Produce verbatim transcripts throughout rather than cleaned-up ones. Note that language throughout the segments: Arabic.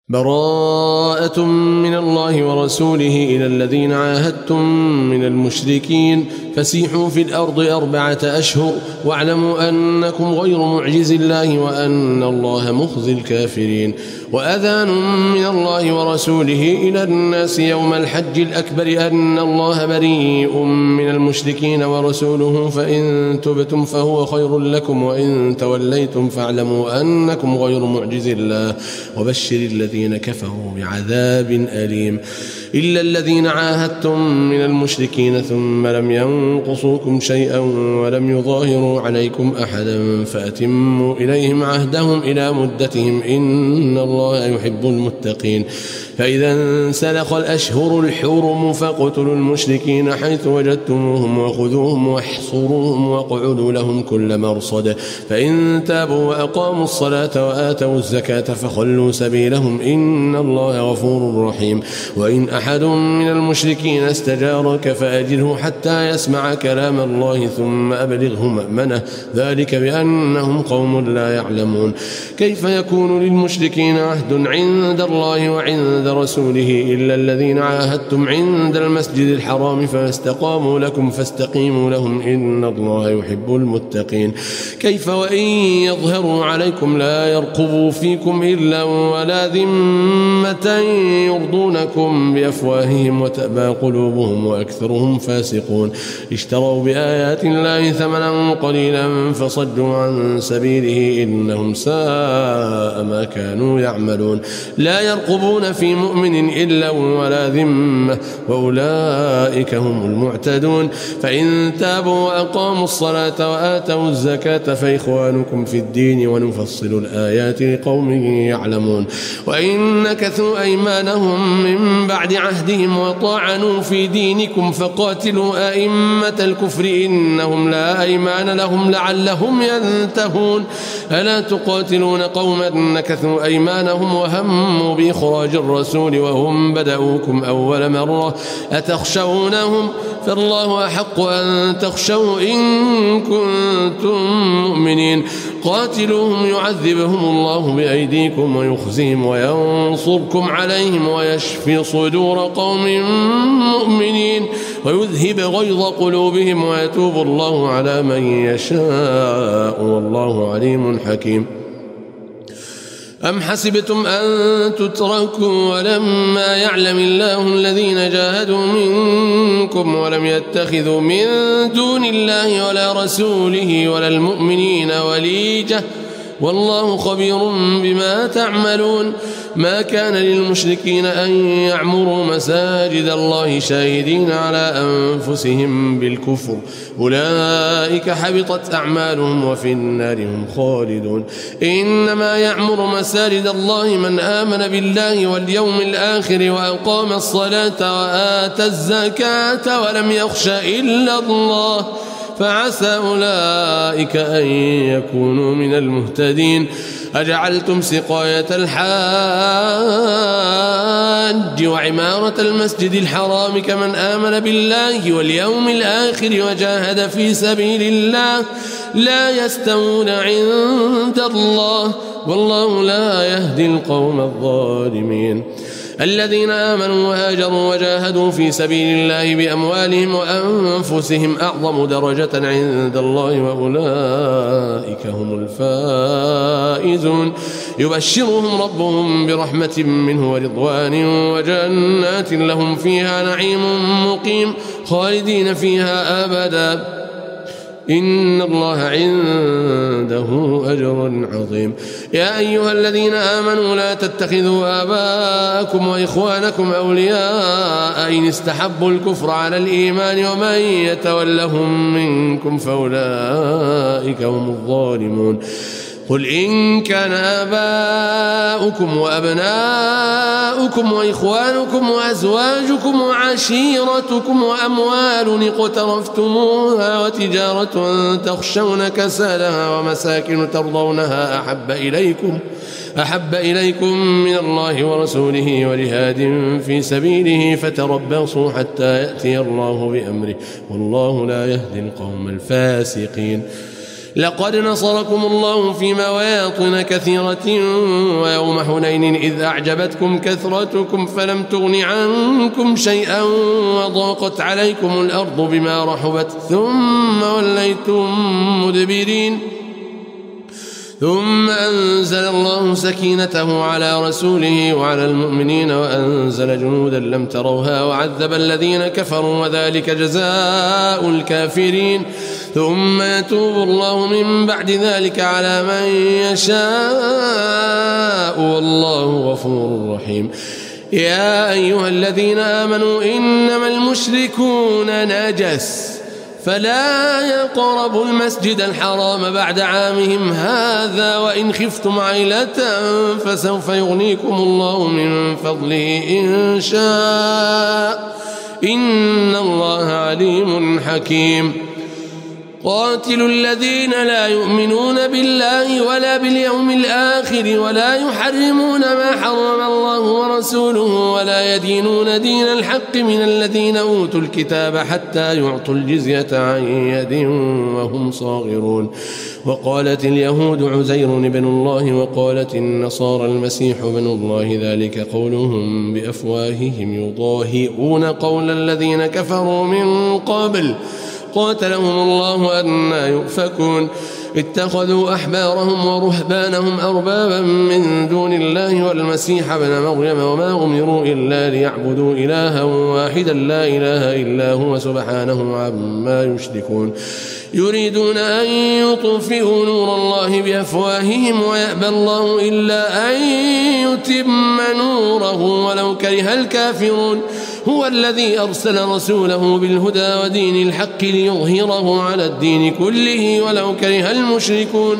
براءة من الله ورسوله إلى الذين عاهدتم من المشركين فسيحوا في الأرض أربعة أشهر واعلموا أنكم غير معجز الله وأن الله مخزي الكافرين. وأذان من الله ورسوله إلى الناس يوم الحج الأكبر أن الله بريء من المشركين ورسوله فإن تبتم فهو خير لكم وإن توليتم فاعلموا أنكم غير معجز الله وبشر الذين كفروا بعذاب أليم. إلا الذين عاهدتم من المشركين ثم لم ينقصوكم شيئا ولم يظاهروا عليكم أحدا فأتموا إليهم عهدهم إلى مدتهم إن الله يحب المتقين. فإذا انسلخ الأشهر الحرم فاقتلوا المشركين حيث وجدتموهم وخذوهم واحصروهم واقعدوا لهم كل مرصد فإن تابوا وأقاموا الصلاة وآتوا الزكاة فخلوا سبيلهم إن الله غفور رحيم. وإن أحد من المشركين استجارك فأجره حتى يسمع كلام الله ثم أبلغه مأمنه ذلك بأنهم قوم لا يعلمون. كيف يكون للمشركين عهد عند الله وعند رسوله إلا الذين عاهدتم عند المسجد الحرام فما استقاموا لكم فاستقيموا لهم إن الله يحب المتقين. كيف وإن يظهروا عليكم لا يرقبوا فيكم إلا ولا ذمة يرضونكم بأفواههم وتأبى قلوبهم وأكثرهم فاسقون. اشتروا بآيات الله ثمنا قليلا فصدوا عن سبيله إنهم ساء ما كانوا يعملون. لا يرقبون في مؤمن إلا ولا ذمة وأولئك هم المعتدون. فإن تابوا وأقاموا الصلاة وآتوا الزكاة فإخوانكم في الدين ونفصل الآيات لقوم يعلمون. وإن نكثوا أيمانهم من بعد عهدهم وطعنوا في دينكم فقاتلوا أئمة الكفر إنهم لا أيمان لهم لعلهم ينتهون. ألا تقاتلون قوما نكثوا أيمانهم وهموا بإخراج الرسول وهم بدأوكم أول مرة أتخشونهم فالله أحق أن تخشوا إن كنتم مؤمنين. قاتلوهم يعذبهم الله بأيديكم ويخزيهم وينصركم عليهم ويشفي صدور قوم مؤمنين ويذهب غيظ قلوبهم ويتوب الله على من يشاء والله عليم حكيم. أم حسبتم أن تتركوا ولما يعلم الله الذين جاهدوا منكم ولم يتخذوا من دون الله ولا رسوله ولا المؤمنين وليجة والله خبير بما تعملون. ما كان للمشركين أن يعمروا مساجد الله شاهدين على أنفسهم بالكفر أولئك حبطت أعمالهم وفي النار هم خالدون. إنما يعمر مساجد الله من آمن بالله واليوم الآخر وأقام الصلاة وآتى الزكاة ولم يخش إلا الله فعسى أولئك أن يكونوا من المهتدين. أجعلتم سقاية الحاج وعمارة المسجد الحرام كمن آمن بالله واليوم الآخر وجاهد في سبيل الله لا يستوون عند الله والله لا يهدي القوم الظالمين. الذين آمنوا وهاجروا وجاهدوا في سبيل الله بأموالهم وأنفسهم أعظم درجة عند الله وأولئك هم الفائزون. يبشرهم ربهم برحمة منه ورضوان وجنات لهم فيها نعيم مقيم خالدين فيها أبدا إن الله عنده أجر عظيم. يا أيها الذين آمنوا لا تتخذوا آباءكم وإخوانكم أولياء إن استحبوا الكفر على الإيمان ومن يتولهم منكم فأولئك هم الظالمون. قل إن كان آباؤكم وأبناؤكم وإخوانكم وأزواجكم وعشيرتكم وأموال اقترفتموها وتجارة تخشون كسادها ومساكن ترضونها أحب إليكم أحب إليكم من الله ورسوله وجهاد في سبيله فتربصوا حتى يأتي الله بأمره والله لا يهدي القوم الفاسقين. لقد نصركم الله في مواطن كثيرة ويوم حنين إذ أعجبتكم كثرتكم فلم تغن عنكم شيئا وضاقت عليكم الأرض بما رحبت ثم وليتم مدبرين ثم أنزل الله سكينته على رسوله وعلى المؤمنين وأنزل جنودا لم تروها وعذب الذين كفروا وذلك جزاء الكافرين ثم يتوب الله من بعد ذلك على من يشاء والله غفور رحيم. يا أيها الذين آمنوا إنما المشركون نجس فلا يقربوا المسجد الحرام بعد عامهم هذا وإن خفتم عيلة فسوف يغنيكم الله من فضله إن شاء إن الله عليم حكيم. قاتلوا الذين لا يؤمنون بالله ولا باليوم الآخر ولا يحرمون ما حرم الله ورسوله ولا يدينون دين الحق من الذين أوتوا الكتاب حتى يعطوا الجزية عن يد وهم صاغرون. وقالت اليهود عزير بن الله وقالت النصارى المسيح بن الله ذلك قولهم بأفواههم يضاهئون قول الذين كفروا من قبل قاتلهم الله أنى يؤفكون. اتخذوا أحبارهم ورهبانهم أربابا من دون الله والمسيح ابن مريم وما أمروا إلا ليعبدوا إلها واحدا لا إله إلا هو سبحانه عما يشركون. يريدون أن يطفئوا نور الله بأفواههم ويأبى الله إلا أن يتم نوره ولو كره الكافرون. هو الذي أرسل رسوله بالهدى ودين الحق ليظهره على الدين كله ولو كره المشركون.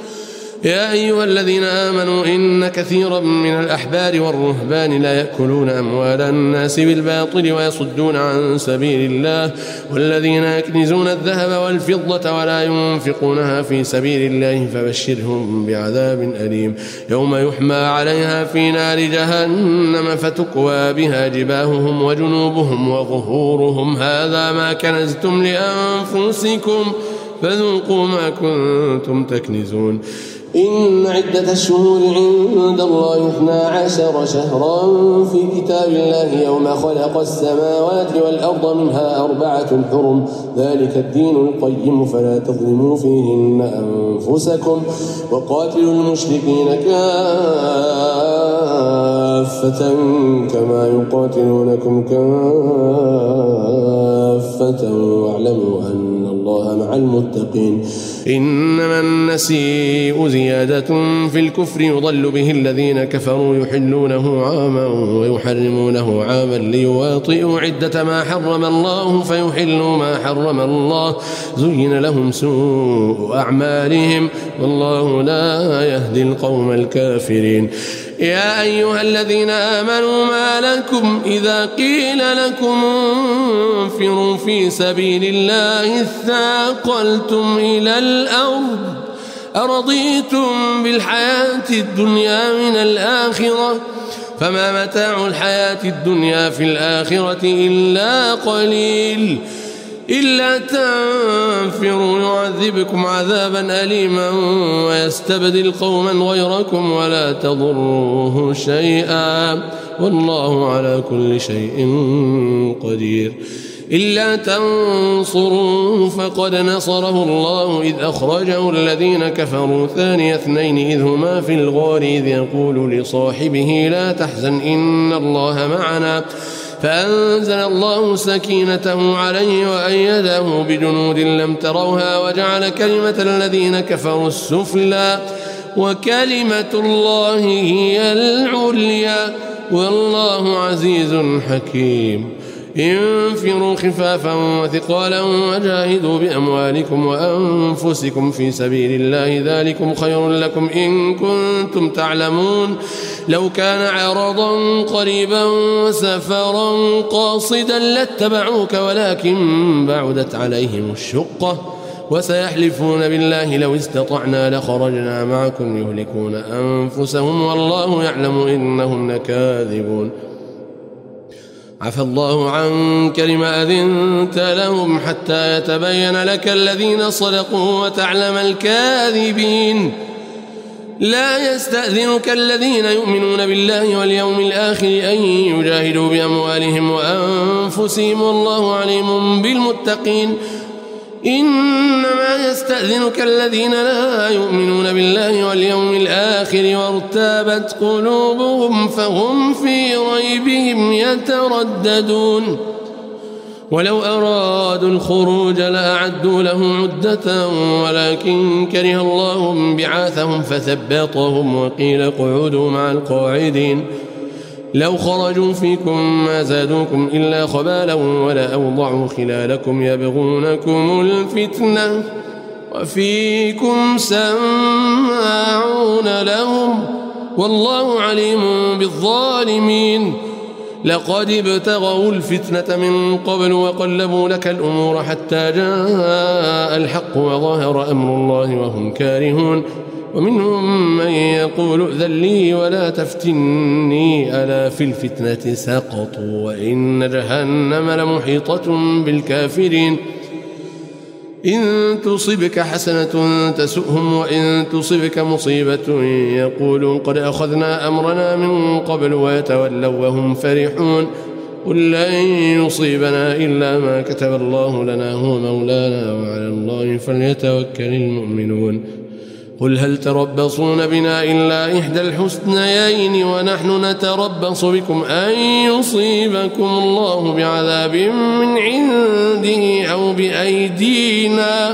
يا أيها الذين آمنوا إن كثيرا من الأحبار والرهبان لا يأكلون أموال الناس بالباطل ويصدون عن سبيل الله والذين يكنزون الذهب والفضة ولا ينفقونها في سبيل الله فبشرهم بعذاب أليم يوم يحمى عليها في نار جهنم فتكوى بها جباههم وجنوبهم وظهورهم هذا ما كنزتم لأنفسكم فذوقوا ما كنتم تكنزون. إن عدة الشهور عند الله اثنا عشر شهرا في كتاب الله يوم خلق السماوات والأرض منها أربعة حرم ذلك الدين القيم فلا تظلموا فيهن أنفسكم وقاتلوا المشركين كافة كما يقاتلونكم كافة واعلموا أن الله مع المتقين. إنما النسيء زيادة في الكفر يضل به الذين كفروا يحلونه عاما ويحرمونه عاما ليواطئوا عدة ما حرم الله فيحلوا ما حرم الله زين لهم سوء أعمالهم والله لا يهدي القوم الكافرين. يا أيها الذين آمنوا ما لكم إذا قيل لكم انفروا في سبيل الله اثاقلتم إلى الأرض أرضيتم بالحياة الدنيا من الآخرة فما متاع الحياة الدنيا في الآخرة إلا قليل إلا تنفروا يعذبكم عذابا أليما ويستبدل قوما غيركم ولا تضروه شيئا والله على كل شيء قدير. إلا تنصروه فقد نصره الله إذ أخرجه الذين كفروا ثاني اثنين إذ هما في الغار إذ يقول لصاحبه لا تحزن إن الله معنا فأنزل الله سكينته عليه وأيده بجنود لم تروها وجعل كلمة الذين كفروا السفلى وكلمة الله هي العليا والله عزيز حكيم. انفروا خفافا وثقالا وجاهدوا بأموالكم وأنفسكم في سبيل الله ذلكم خير لكم إن كنتم تعلمون. لو كان عرضا قريبا وسفرا قاصدا لاتبعوك ولكن بعدت عليهم الشقة وسيحلفون بالله لو استطعنا لخرجنا معكم يهلكون أنفسهم والله يعلم إنهم لكاذبون. عفى الله عنك لما أذنت لهم حتى يتبين لك الذين صدقوا وتعلم الكاذبين. لا يستأذنك الذين يؤمنون بالله واليوم الآخر أن يجاهدوا بأموالهم وأنفسهم والله عليم بالمتقين. إنما يستأذنك الذين لا يؤمنون بالله واليوم الآخر وارتابت قلوبهم فهم في ريبهم يترددون. ولو أرادوا الخروج لأعدوا له عدة ولكن كره الله بعاثهم فثبطهم وقيل اقعدوا مع القاعدين. لو خرجوا فيكم ما زادوكم إلا خبالا ولا أوضعوا خلالكم يبغونكم الفتنة وفيكم سماعون لهم والله عليم بالظالمين. لقد ابتغوا الفتنة من قبل وقلبوا لك الأمور حتى جاء الحق وظهر أمر الله وهم كارهون. ومنهم من يقول ائذن لي ولا تفتني ألا في الفتنة سقطوا وإن جهنم لمحيطة بالكافرين. إن تصبك حسنة تسؤهم وإن تصبك مصيبة يقولوا قد أخذنا أمرنا من قبل ويتولوا وهم فرحون. قل لن يصيبنا إلا ما كتب الله لنا هو مولانا وعلى الله فليتوكل المؤمنون. قل هل تربصون بنا إلا إحدى الحسنيين ونحن نتربص بكم أن يصيبكم الله بعذاب من عنده أو بأيدينا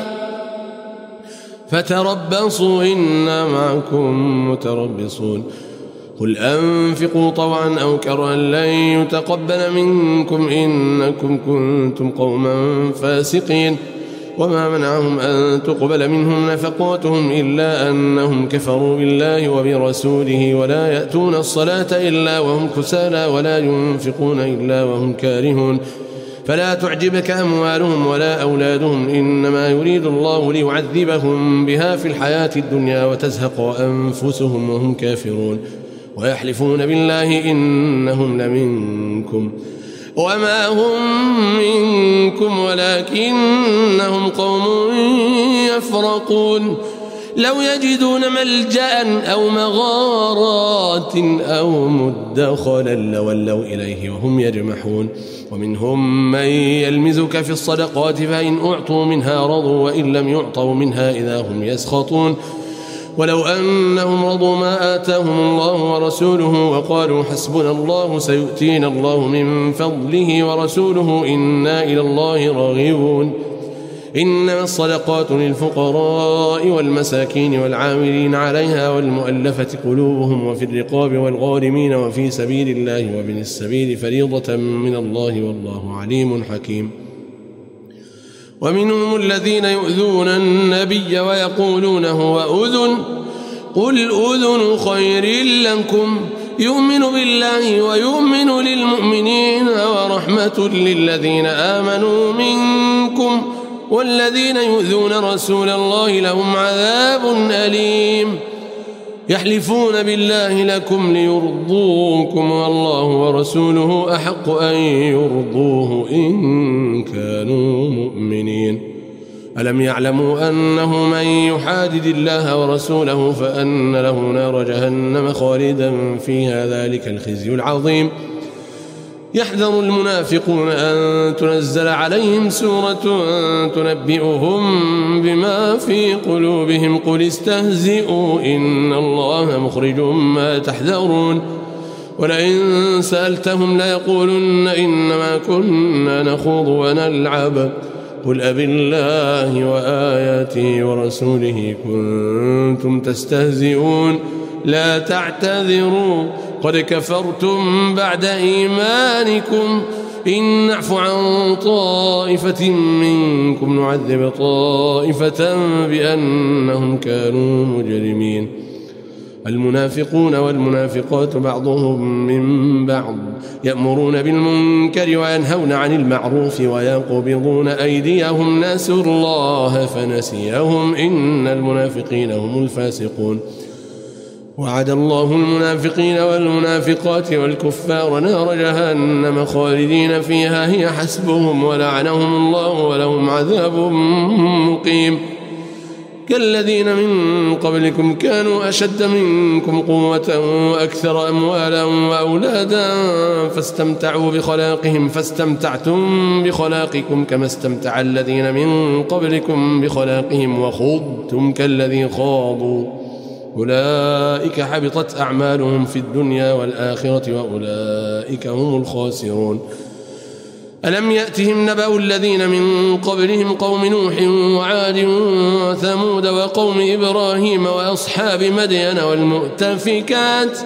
فتربصوا إنا معكم متربصون. قل أنفقوا طوعا أو كرها لن يتقبل منكم إنكم كنتم قوما فاسقين. وما منعهم أن تقبل منهم نفقاتهم إلا أنهم كفروا بالله وبرسوله ولا يأتون الصلاة إلا وهم كسالى ولا ينفقون إلا وهم كارهون. فلا تعجبك أموالهم ولا أولادهم إنما يريد الله ليعذبهم بها في الحياة الدنيا وتزهق أنفسهم وهم كافرون. ويحلفون بالله إنهم لمنكم وما هم منكم ولكنهم قوم يفرقون. لو يجدون ملجأ أو مغارات أو مدخلا لولوا إليه وهم يجمحون. ومنهم من يلمزك في الصدقات فإن أعطوا منها رضوا وإن لم يعطوا منها إذا هم يسخطون. ولو أنهم رضوا ما آتاهم الله ورسوله وقالوا حسبنا الله سيؤتينا الله من فضله ورسوله إنا إلى الله راغبون. إنما الصدقات للفقراء والمساكين والعاملين عليها والمؤلفة قلوبهم وفي الرقاب والغارمين وفي سبيل الله وابن السبيل فريضة من الله والله عليم حكيم. ومنهم الذين يؤذون النبي ويقولون هو أذن قل أذن خير لكم يؤمن بالله ويؤمن للمؤمنين ورحمة للذين آمنوا منكم والذين يؤذون رسول الله لهم عذاب أليم. يحلفون بالله لكم ليرضوكم والله ورسوله أحق أن يرضوه إن كانوا مؤمنين. ألم يعلموا أنه من يحادد الله ورسوله فأن له نار جهنم خالدا فيها ذلك الخزي العظيم. يحذر المنافقون أن تنزل عليهم سورة تنبئهم بما في قلوبهم قل استهزئوا إن الله مخرج ما تحذرون. ولئن سألتهم ليقولن إنما كنا نخوض ونلعب قل أبالله وآياته ورسوله كنتم تستهزئون لا تعتذروا قد كفرتم بعد إيمانكم إن نعف عن طائفة منكم نعذب طائفة بأنهم كانوا مجرمين. المنافقون والمنافقات بعضهم من بعض يأمرون بالمنكر وينهون عن المعروف ويقبضون أيديهم نسوا الله فنسيهم إن المنافقين هم الفاسقون. وعد الله المنافقين والمنافقات والكفار نار جهنم خالدين فيها هي حسبهم ولعنهم الله ولهم عذاب مقيم كالذين من قبلكم كانوا أشد منكم قوة وأكثر أموالا وأولادا فاستمتعوا بخلاقهم فاستمتعتم بخلاقكم كما استمتع الذين من قبلكم بخلاقهم وخضتم كالذي خاضوا أولئك حبطت أعمالهم في الدنيا والآخرة وأولئك هم الخاسرون ألم يأتهم نبأ الذين من قبلهم قوم نوح وعاد وثمود وقوم إبراهيم وأصحاب مدين والمؤتفكات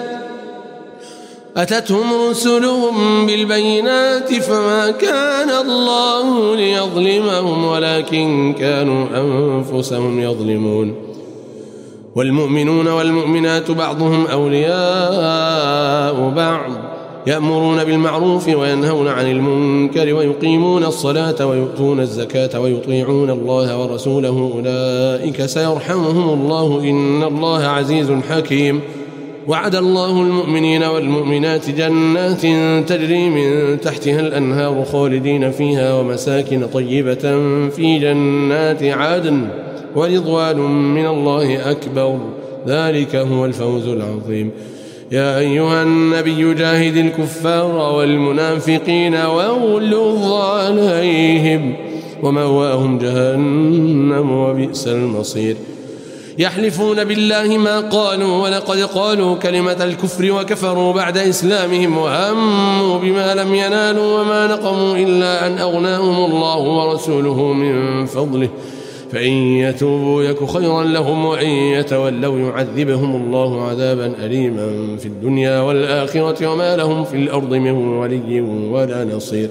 أتتهم رسلهم بالبينات فما كان الله ليظلمهم ولكن كانوا أنفسهم يظلمون والمؤمنون والمؤمنات بعضهم أولياء بعض يأمرون بالمعروف وينهون عن المنكر ويقيمون الصلاة ويؤتون الزكاة ويطيعون الله ورسوله أولئك سيرحمهم الله إن الله عزيز حكيم وعد الله المؤمنين والمؤمنات جنات تجري من تحتها الأنهار خالدين فيها ومساكن طيبة في جنات عدن ورضوان من الله أكبر ذلك هو الفوز العظيم يا أيها النبي جاهد الكفار والمنافقين واغلظ عليهم ومأواهم جهنم وبئس المصير يحلفون بالله ما قالوا ولقد قالوا كلمة الكفر وكفروا بعد إسلامهم وهموا بما لم ينالوا وما نقموا إلا أن أغناهم الله ورسوله من فضله فإن يتوبوا يك خيرا لهم وإن يتولوا يعذبهم الله عذابا أليما في الدنيا والآخرة وما لهم في الأرض من ولي ولا نصير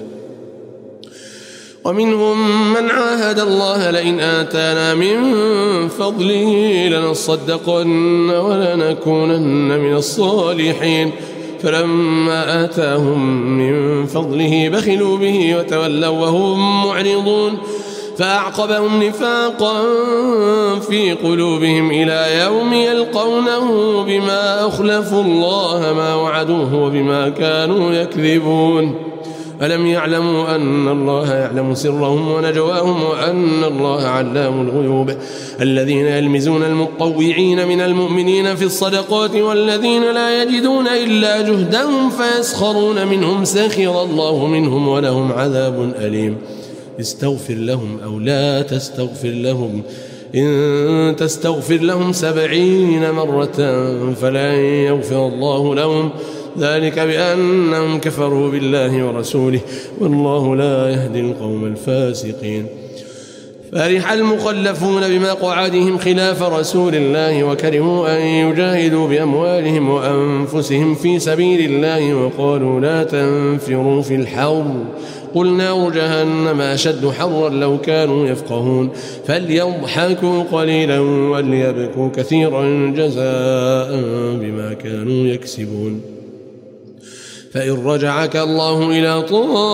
ومنهم من عاهد الله لئن آتانا من فضله لنصدقن ولنكونن من الصالحين فلما آتاهم من فضله بخلوا به وتولوا وهم معرضون فأعقبهم نفاقا في قلوبهم إلى يوم يلقونه بما أخلفوا الله ما وعدوه وبما كانوا يكذبون ألم يعلموا أن الله يعلم سرهم ونجواهم وأن الله علام الغيوب الذين يلمزون المطوعين من المؤمنين في الصدقات والذين لا يجدون إلا جهدهم فيسخرون منهم سخر الله منهم ولهم عذاب أليم استغفر لهم أو لا تستغفر لهم إن تستغفر لهم سبعين مرة فلن يغفر الله لهم ذلك بأنهم كفروا بالله ورسوله والله لا يهدي القوم الفاسقين فرح المخلفون بمقعدهم خلاف رسول الله وكرهوا أن يجاهدوا بأموالهم وأنفسهم في سبيل الله وقالوا لا تنفروا في الحر قل نار جهنم أشد حرا لو كانوا يفقهون فليضحكوا قليلا وليبكوا كثيرا جزاء بما كانوا يكسبون فإن رجعك الله إلى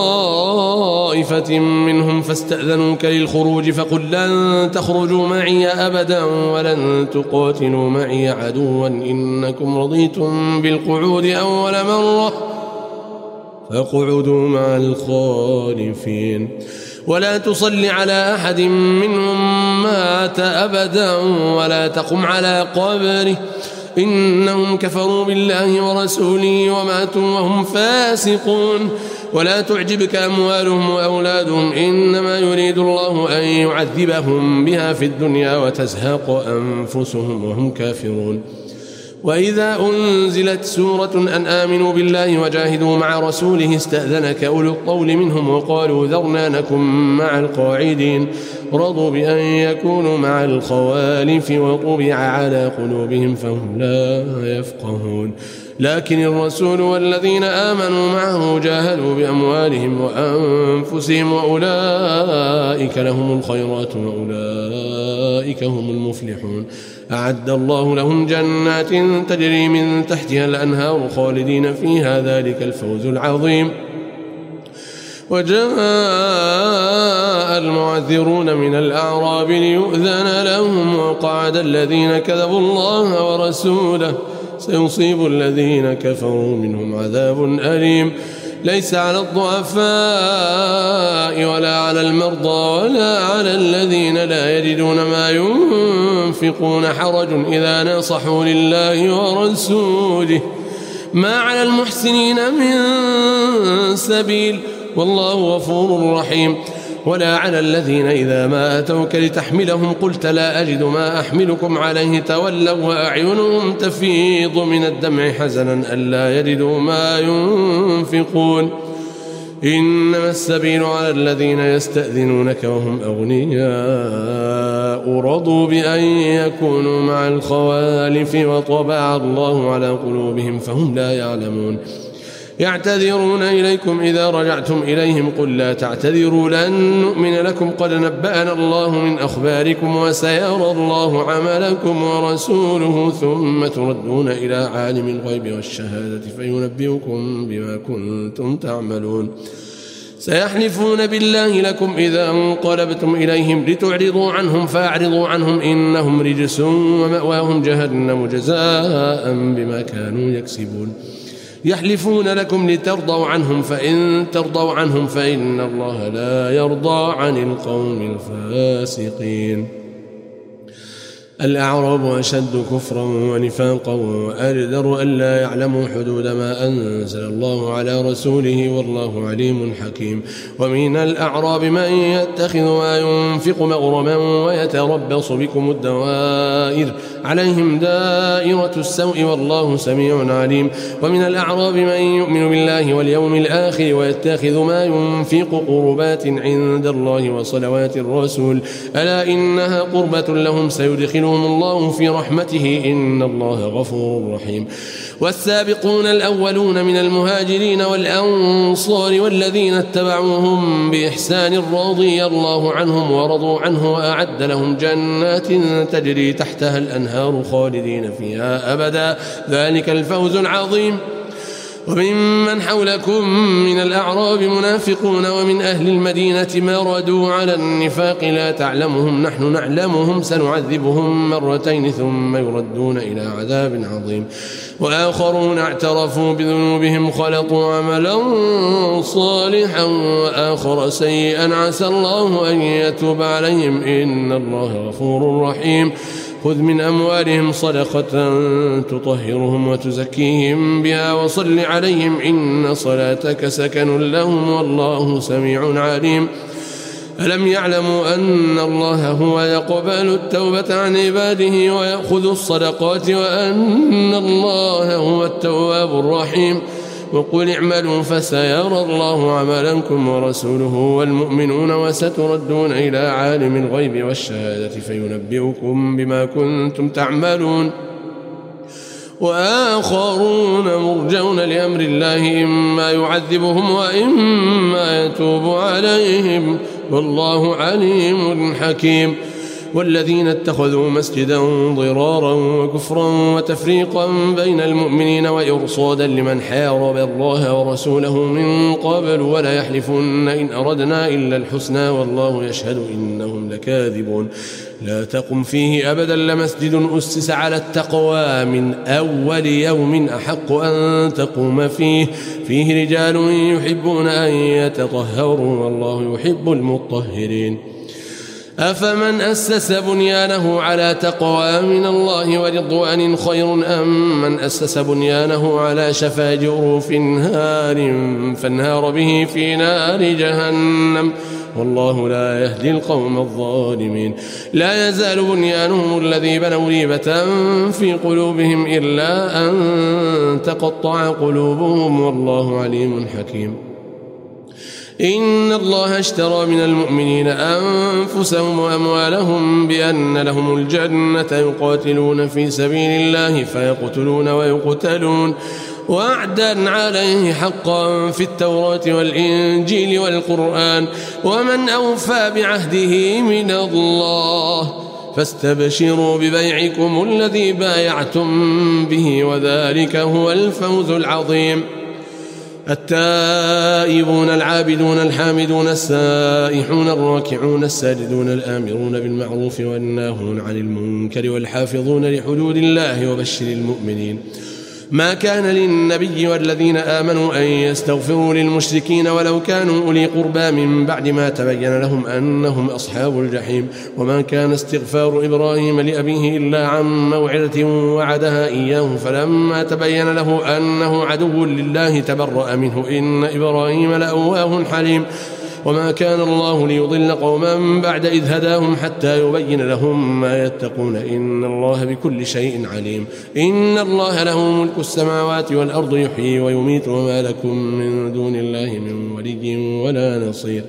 طائفة منهم فاستأذنوك للخروج فقل لن تخرجوا معي أبدا ولن تقاتلوا معي عدوا إنكم رضيتم بالقعود أول مرة فاقعدوا مع الخالفين ولا تصل على أحد منهم مات أبدا ولا تقم على قبره إنهم كفروا بالله ورسوله وماتوا وهم فاسقون ولا تعجبك أموالهم وأولادهم إنما يريد الله أن يعذبهم بها في الدنيا وتزهق أنفسهم وهم كافرون وإذا أنزلت سورة أن آمنوا بالله وجاهدوا مع رسوله استأذنك أولو الطول منهم وقالوا ذرنا نكن مع القاعدين رضوا بأن يكونوا مع الخوالف وطبع على قلوبهم فهم لا يفقهون لكن الرسول والذين آمنوا معه جاهدوا بأموالهم وأنفسهم وأولئك لهم الخيرات وأولئك هم المفلحون أعد الله لهم جنات تجري من تحتها الأنهار خالدين فيها ذلك الفوز العظيم وجاء المعذرون من الأعراب ليؤذن لهم وقعد الذين كذبوا الله ورسوله سيصيب الذين كفروا منهم عذاب أليم. ليس على الضعفاء ولا على المرضى ولا على الذين لا يجدون ما ينفقون حرج إذا نصحوا لله ورسوله، ما على المحسنين من سبيل والله غفور رحيم. ولا على الذين إذا ما أتوك لتحملهم قلت لا أجد ما أحملكم عليه تولوا وأعينهم تفيض من الدمع حزنا ألا يجدوا ما ينفقون. إنما السبيل على الذين يستأذنونك وهم أغنياء رضوا بأن يكونوا مع الخوالف وطبع الله على قلوبهم فهم لا يعلمون. يعتذرون إليكم إذا رجعتم إليهم قل لا تعتذروا لن نؤمن لكم قد نبأنا الله من أخباركم وسيرى الله عملكم ورسوله ثم تردون إلى عالم الغيب والشهادة فينبئكم بما كنتم تعملون. سيحلفون بالله لكم إذا انقلبتم إليهم لتعرضوا عنهم فأعرضوا عنهم إنهم رجس ومأواهم جهنم جزاء بما كانوا يكسبون. يحلفون لكم لترضوا عنهم فإن ترضوا عنهم فإن الله لا يرضى عن القوم الفاسقين. الأعراب أشد كفرا ونفاقا وأجدر ألا يعلموا حدود ما أنزل الله على رسوله والله عليم حكيم. ومن الأعراب من يتخذ ما ينفق مغرما ويتربص بكم الدوائر عليهم دائرة السوء والله سميع عليم. ومن الأعراب من يؤمن بالله واليوم الآخر ويتخذ ما ينفق قربات عند الله وصلوات الرسول ألا إنها قربة لهم سيدخلهم الله في رحمته إن الله غفور رحيم. والسابقون الأولون من المهاجرين والأنصار والذين اتبعوهم بإحسان رضي الله عنهم ورضوا عنه وأعد لهم جنات تجري تحتها الأنهار خالدين فيها أبدا ذلك الفوز العظيم. وممن حولكم من الأعراب منافقون ومن أهل المدينة مردوا على النفاق لا تعلمهم نحن نعلمهم سنعذبهم مرتين ثم يردون إلى عذاب عظيم. وآخرون اعترفوا بذنوبهم خلطوا عملا صالحا وآخر سيئا عسى الله أن يتوب عليهم إن الله غفور رحيم. خذ من أموالهم صدقة تطهرهم وتزكيهم بها وصل عليهم إن صلاتك سكن لهم والله سميع عليم. ألم يعلموا أن الله هو يقبل التوبة عن عباده ويأخذ الصدقات وأن الله هو التواب الرحيم. وقل اعملوا فسيرى الله عملكم ورسوله والمؤمنون وستردون إلى عالم الغيب والشهادة فينبئكم بما كنتم تعملون. وآخرون مرجون لأمر الله إما يعذبهم وإما يتوب عليهم والله عليم حكيم. والذين اتخذوا مسجدا ضرارا وكفرا وتفريقا بين المؤمنين وإرصادا لمن حارب الله ورسوله من قبل ولا يحلفن إن أردنا إلا الحسنى والله يشهد إنهم لكاذبون. لا تقم فيه أبدا لمسجد أسس على التقوى من أول يوم أحق أن تقوم فيه فيه رجال يحبون أن يتطهروا والله يحب المطهرين. أفمن أسس بنيانه على تقوى من الله ورضوان خير أم من أسس بنيانه على شفا جروف نهار فانهار به في نار جهنم والله لا يهدي القوم الظالمين. لا يزال بنيانهم الذي بنوا ريبة في قلوبهم إلا أن تقطع قلوبهم والله عليم حكيم. إن الله اشترى من المؤمنين أنفسهم وأموالهم بأن لهم الجنة يقاتلون في سبيل الله فيقتلون ويقتلون وعدا عليه حقا في التوراة والإنجيل والقرآن ومن أوفى بعهده من الله فاستبشروا ببيعكم الذي بايعتم به وذلك هو الفوز العظيم. التائبون العابدون الحامدون السائحون الراكعون الساجدون الآمرون بالمعروف والناهون عن المنكر والحافظون لحدود الله وبشر المؤمنين. ما كان للنبي والذين آمنوا أن يستغفروا للمشركين ولو كانوا أولي قربى من بعد ما تبين لهم أنهم أصحاب الجحيم. وما كان استغفار إبراهيم لأبيه إلا عن موعظة وعدها إياه فلما تبين له أنه عدو لله تبرأ منه إن إبراهيم لأواه حليم. وما كان الله ليضل قوما بعد إذ هداهم حتى يبين لهم ما يتقون إن الله بكل شيء عليم. إن الله له ملك السماوات والأرض يحيي ويميت وما لكم من دون الله من ولي ولا نصير.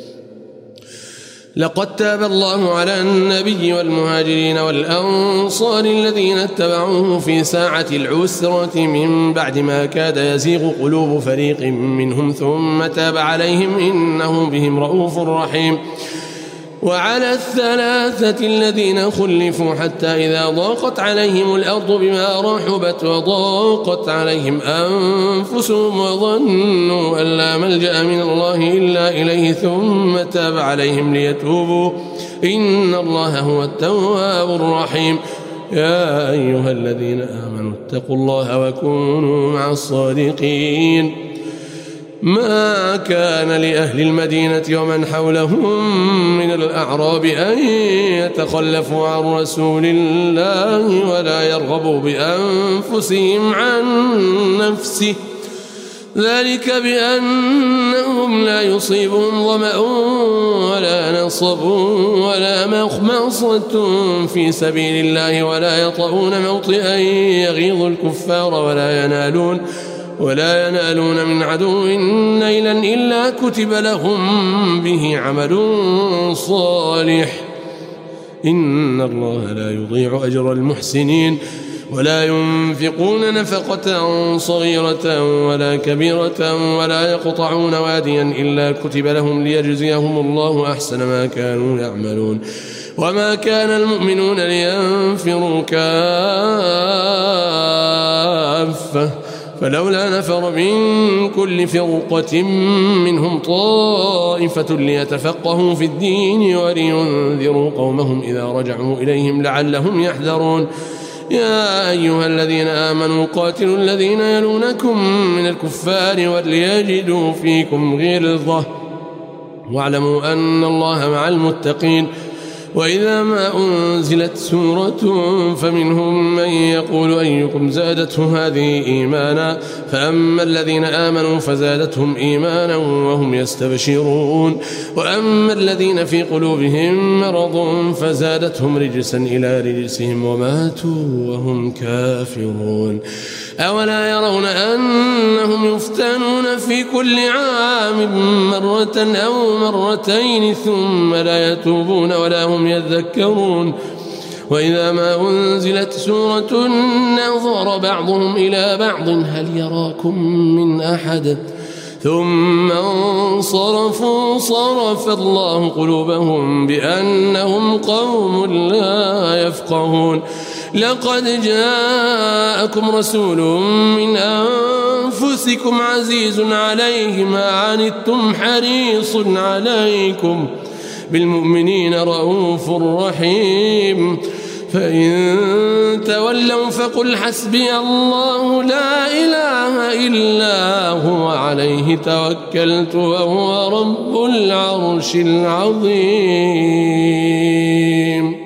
لقد تاب الله على النبي والمهاجرين والأنصار الذين اتبعوه في ساعة العسرة من بعد ما كاد يزيغ قلوب فريق منهم ثم تاب عليهم إنه بهم رؤوف رحيم. وعلى الثلاثة الذين خلفوا حتى إذا ضاقت عليهم الأرض بما رحبت وضاقت عليهم أنفسهم وظنوا أن لا ملجأ من الله إلا إليه ثم تاب عليهم ليتوبوا إن الله هو التواب الرحيم. يا أيها الذين آمنوا اتقوا الله وكونوا مع الصادقين. ما كان لأهل المدينة ومن حولهم من الأعراب أن يتخلفوا عن رسول الله ولا يرغبوا بأنفسهم عن نفسه ذلك بأنهم لا يصيبهم ظمأ ولا نصب ولا مخمصة في سبيل الله ولا يطؤون موطئا يغيظ الكفار ولا ينالون ولا ينالون من عدو نيلا إلا كتب لهم به عمل صالح إن الله لا يضيع أجر المحسنين. ولا ينفقون نفقة صغيرة ولا كبيرة ولا يقطعون واديا إلا كتب لهم ليجزيهم الله أحسن ما كانوا يعملون. وما كان المؤمنون لينفروا كافة فلولا نفر من كل فرقة منهم طائفة ليتفقهوا في الدين ولينذروا قومهم إذا رجعوا إليهم لعلهم يحذرون. يا أيها الذين آمنوا قاتلوا الذين يلونكم من الكفار وليجدوا فيكم غلظة واعلموا أن الله مع المتقين. وإذا ما أنزلت سورة فمنهم من يقول أيكم زادته هذه إيمانا فأما الذين آمنوا فزادتهم إيمانا وهم يستبشرون وأما الذين في قلوبهم مرض فزادتهم رجسا إلى رجسهم وماتوا وهم كافرون. أولا يرون أنهم يفتنون في كل عام مرة أو مرتين ثم لا يتوبون ولا هم يذكرون. وإذا ما أنزلت سورة نظر بعضهم إلى بعض هل يراكم من أحد ثم انصرفوا صرف الله قلوبهم بأنهم قوم لا يفقهون. لقد جاءكم رسول من أنفسكم عزيز عليه ما عنتم حريص عليكم بالمؤمنين رؤوف رحيم. فإن تولوا فقل حسبي الله لا إله إلا هو عليه توكلت وهو رب العرش العظيم.